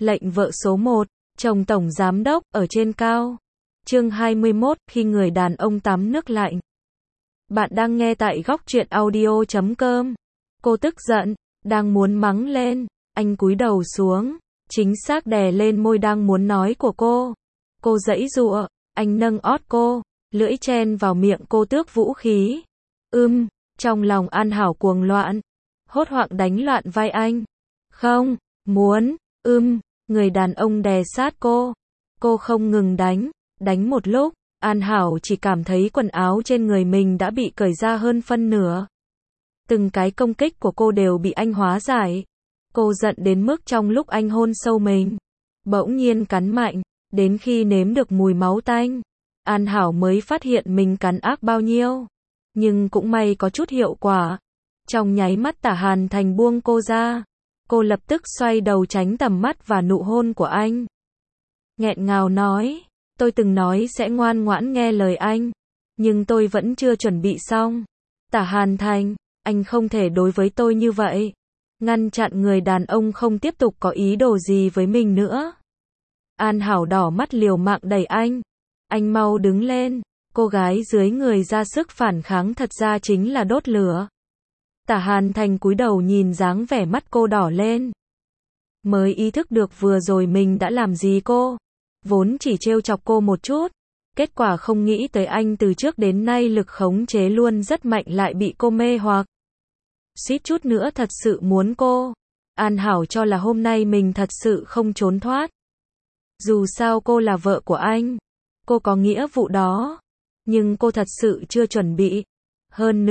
Lệnh vợ số 1, chồng tổng giám đốc, ở trên cao. Chương 21, khi người đàn ông tắm nước lạnh. Bạn đang nghe tại góc truyện audio.com. Cô tức giận, đang muốn mắng lên, anh cúi đầu xuống, chính xác đè lên môi đang muốn nói của cô. Cô giãy giụa, anh nâng ót cô, lưỡi chen vào miệng cô tước vũ khí. Trong lòng An Hảo cuồng loạn, hốt hoảng đánh loạn vai anh. Không, muốn, người đàn ông đè sát cô. Cô không ngừng đánh một lúc, An Hảo chỉ cảm thấy quần áo trên người mình đã bị cởi ra hơn phân nửa. Từng cái công kích của cô đều bị anh hóa giải. Cô giận đến mức trong lúc anh hôn sâu mình, bỗng nhiên cắn mạnh, đến khi nếm được mùi máu tanh, An Hảo mới phát hiện mình cắn ác bao nhiêu. Nhưng cũng may có chút hiệu quả. Trong nháy mắt Tả Hàn Thành buông cô ra, cô lập tức xoay đầu tránh tầm mắt và nụ hôn của anh. Nghẹn ngào nói, tôi từng nói sẽ ngoan ngoãn nghe lời anh, nhưng tôi vẫn chưa chuẩn bị xong. Tả Hàn Thành, anh không thể đối với tôi như vậy. Ngăn chặn người đàn ông không tiếp tục có ý đồ gì với mình nữa. An Hảo đỏ mắt liều mạng đẩy anh mau đứng lên. Cô gái dưới người ra sức phản kháng thật ra chính là đốt lửa. Tả Hàn Thành cúi đầu nhìn dáng vẻ mắt cô đỏ lên. Mới ý thức được vừa rồi mình đã làm gì cô. Vốn chỉ trêu chọc cô một chút. Kết quả không nghĩ tới anh từ trước đến nay lực khống chế luôn rất mạnh lại bị cô mê hoặc. Suýt chút nữa thật sự muốn cô. An Hảo cho là hôm nay mình thật sự không trốn thoát. Dù sao cô là vợ của anh. Cô có nghĩa vụ đó. Nhưng cô thật sự chưa chuẩn bị. Hơn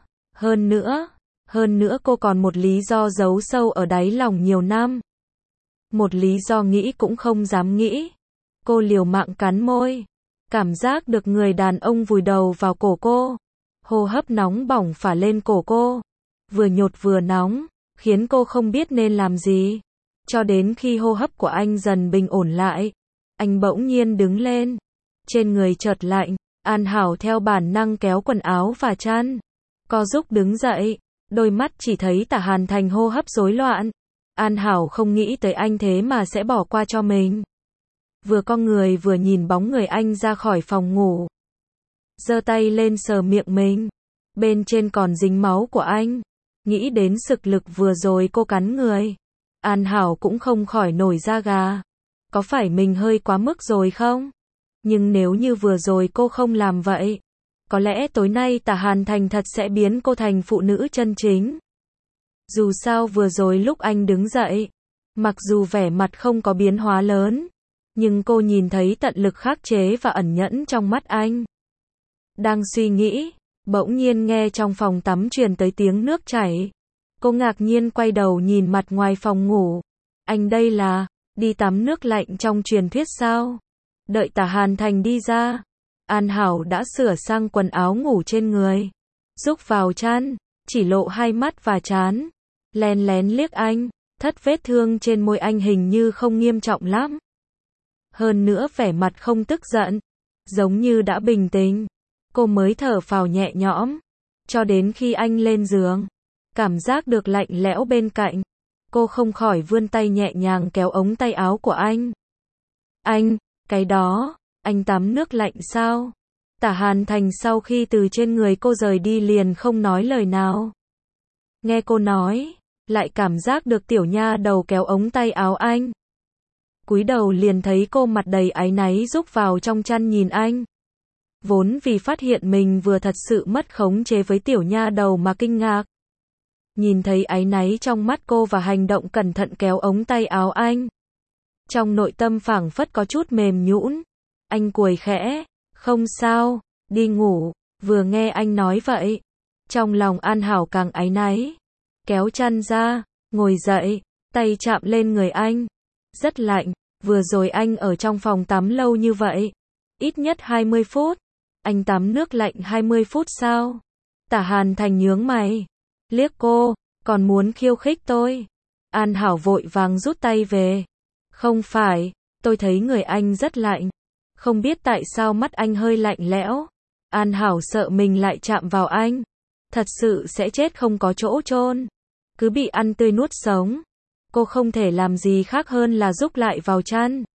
nữa cô còn một lý do giấu sâu ở đáy lòng nhiều năm. Một lý do nghĩ cũng không dám nghĩ. Cô liều mạng cắn môi. Cảm giác được người đàn ông vùi đầu vào cổ cô. Hô hấp nóng bỏng phả lên cổ cô. Vừa nhột vừa nóng, khiến cô không biết nên làm gì. Cho đến khi hô hấp của anh dần bình ổn lại, anh bỗng nhiên đứng lên. Trên người chợt lạnh. An Hảo theo bản năng kéo quần áo và chăn. Co giúp đứng dậy, đôi mắt chỉ thấy Tả Hàn Thành hô hấp rối loạn. An Hảo không nghĩ tới anh thế mà sẽ bỏ qua cho mình. Vừa cong người vừa nhìn bóng người anh ra khỏi phòng ngủ. Giơ tay lên sờ miệng mình. Bên trên còn dính máu của anh. Nghĩ đến sực lực vừa rồi cô cắn người. An Hảo cũng không khỏi nổi da gà. Có phải mình hơi quá mức rồi không? Nhưng nếu như vừa rồi cô không làm vậy, có lẽ tối nay Tả Hàn Thành thật sẽ biến cô thành phụ nữ chân chính. Dù sao vừa rồi lúc anh đứng dậy, mặc dù vẻ mặt không có biến hóa lớn, nhưng cô nhìn thấy tận lực khắc chế và ẩn nhẫn trong mắt anh. Đang suy nghĩ, bỗng nhiên nghe trong phòng tắm truyền tới tiếng nước chảy. Cô ngạc nhiên quay đầu nhìn mặt ngoài phòng ngủ. Anh đây là đi tắm nước lạnh trong truyền thuyết sao? Đợi Tả Hàn Thành đi ra, An Hảo đã sửa sang quần áo ngủ trên người, rúc vào chăn, chỉ lộ hai mắt và trán, lén lén liếc anh, thất vết thương trên môi anh hình như không nghiêm trọng lắm. Hơn nữa vẻ mặt không tức giận, giống như đã bình tĩnh. Cô mới thở phào nhẹ nhõm, cho đến khi anh lên giường, cảm giác được lạnh lẽo bên cạnh, cô không khỏi vươn tay nhẹ nhàng kéo ống tay áo của anh. Cái đó, anh tắm nước lạnh sao? Tả Hàn Thành sau khi từ trên người cô rời đi liền không nói lời nào. Nghe cô nói, lại cảm giác được tiểu nha đầu kéo ống tay áo anh. Cúi đầu liền thấy cô mặt đầy áy náy rúc vào trong chăn nhìn anh. Vốn vì phát hiện mình vừa thật sự mất khống chế với tiểu nha đầu mà kinh ngạc. Nhìn thấy áy náy trong mắt cô và hành động cẩn thận kéo ống tay áo anh. Trong nội tâm phảng phất có chút mềm nhũn. Anh cười khẽ, không sao, đi ngủ. Vừa nghe anh nói vậy, trong lòng An Hảo càng áy náy. Kéo chăn ra, ngồi dậy, tay chạm lên người anh. Rất lạnh, vừa rồi anh ở trong phòng tắm lâu như vậy. Ít nhất 20 phút. Anh tắm nước lạnh 20 phút sao? Tả Hàn Thành nhướng mày. Liếc cô, còn muốn khiêu khích tôi. An Hảo vội vàng rút tay về. Không phải, tôi thấy người anh rất lạnh. Không biết tại sao mắt anh hơi lạnh lẽo. An Hảo sợ mình lại chạm vào anh. Thật sự sẽ chết không có chỗ chôn. Cứ bị ăn tươi nuốt sống. cô không thể làm gì khác hơn là rúc lại vào chăn.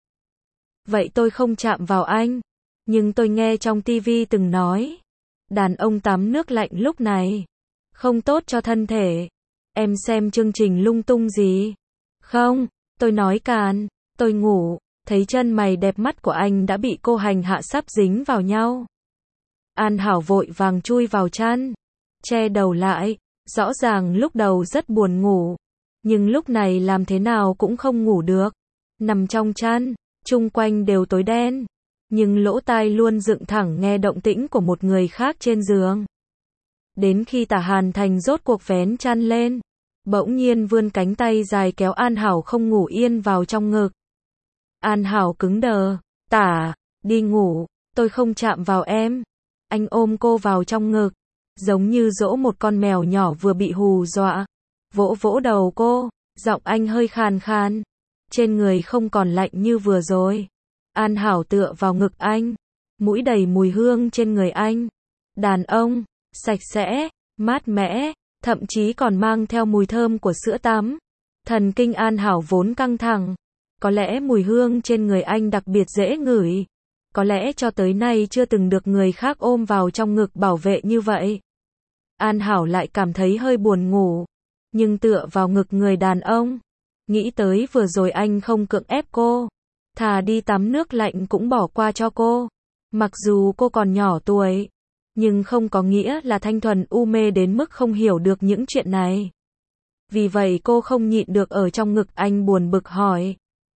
Vậy tôi không chạm vào anh. Nhưng tôi nghe trong tivi từng nói, đàn ông tắm nước lạnh lúc này không tốt cho thân thể. Em xem chương trình lung tung gì? Không, tôi nói càn, tôi ngủ, thấy chân mày đẹp mắt của anh đã bị cô hành hạ sắp dính vào nhau. An Hảo vội vàng chui vào chăn, che đầu lại, rõ ràng lúc đầu rất buồn ngủ, nhưng lúc này làm thế nào cũng không ngủ được. Nằm trong chăn, chung quanh đều tối đen, nhưng lỗ tai luôn dựng thẳng nghe động tĩnh của một người khác trên giường. Đến khi Tả Hàn Thành rốt cuộc vén chăn lên, bỗng nhiên vươn cánh tay dài kéo An Hảo không ngủ yên vào trong ngực. An Hảo cứng đờ, Tả, đi ngủ, tôi không chạm vào em. Anh ôm cô vào trong ngực, giống như dỗ một con mèo nhỏ vừa bị hù dọa. Vỗ vỗ đầu cô, giọng anh hơi khàn khàn. Trên người không còn lạnh như vừa rồi. An Hảo tựa vào ngực anh, mũi đầy mùi hương trên người anh. Đàn ông, sạch sẽ, mát mẻ, thậm chí còn mang theo mùi thơm của sữa tắm. Thần kinh An Hảo vốn căng thẳng. Có lẽ mùi hương trên người anh đặc biệt dễ ngửi. Có lẽ cho tới nay chưa từng được người khác ôm vào trong ngực bảo vệ như vậy. An Hảo lại cảm thấy hơi buồn ngủ, nhưng tựa vào ngực người đàn ông, nghĩ tới vừa rồi anh không cưỡng ép cô, thà đi tắm nước lạnh cũng bỏ qua cho cô. Mặc dù cô còn nhỏ tuổi, nhưng không có nghĩa là thanh thuần u mê đến mức không hiểu được những chuyện này. Vì vậy cô không nhịn được ở trong ngực anh buồn bực hỏi.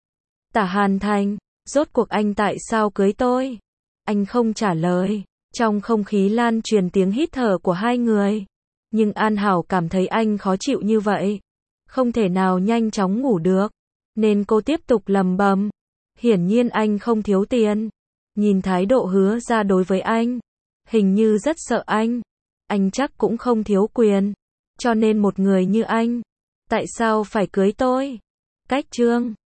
Tả Hàn Thành, rốt cuộc anh tại sao cưới tôi? Anh không trả lời. Trong không khí lan truyền tiếng hít thở của hai người. Nhưng An Hảo cảm thấy anh khó chịu như vậy, không thể nào nhanh chóng ngủ được, nên cô tiếp tục lẩm bẩm. Hiển nhiên anh không thiếu tiền. Nhìn thái độ Hứa ra đối với anh, hình như rất sợ anh. Anh chắc cũng không thiếu quyền. Cho nên một người như anh, tại sao phải cưới tôi? Cách chương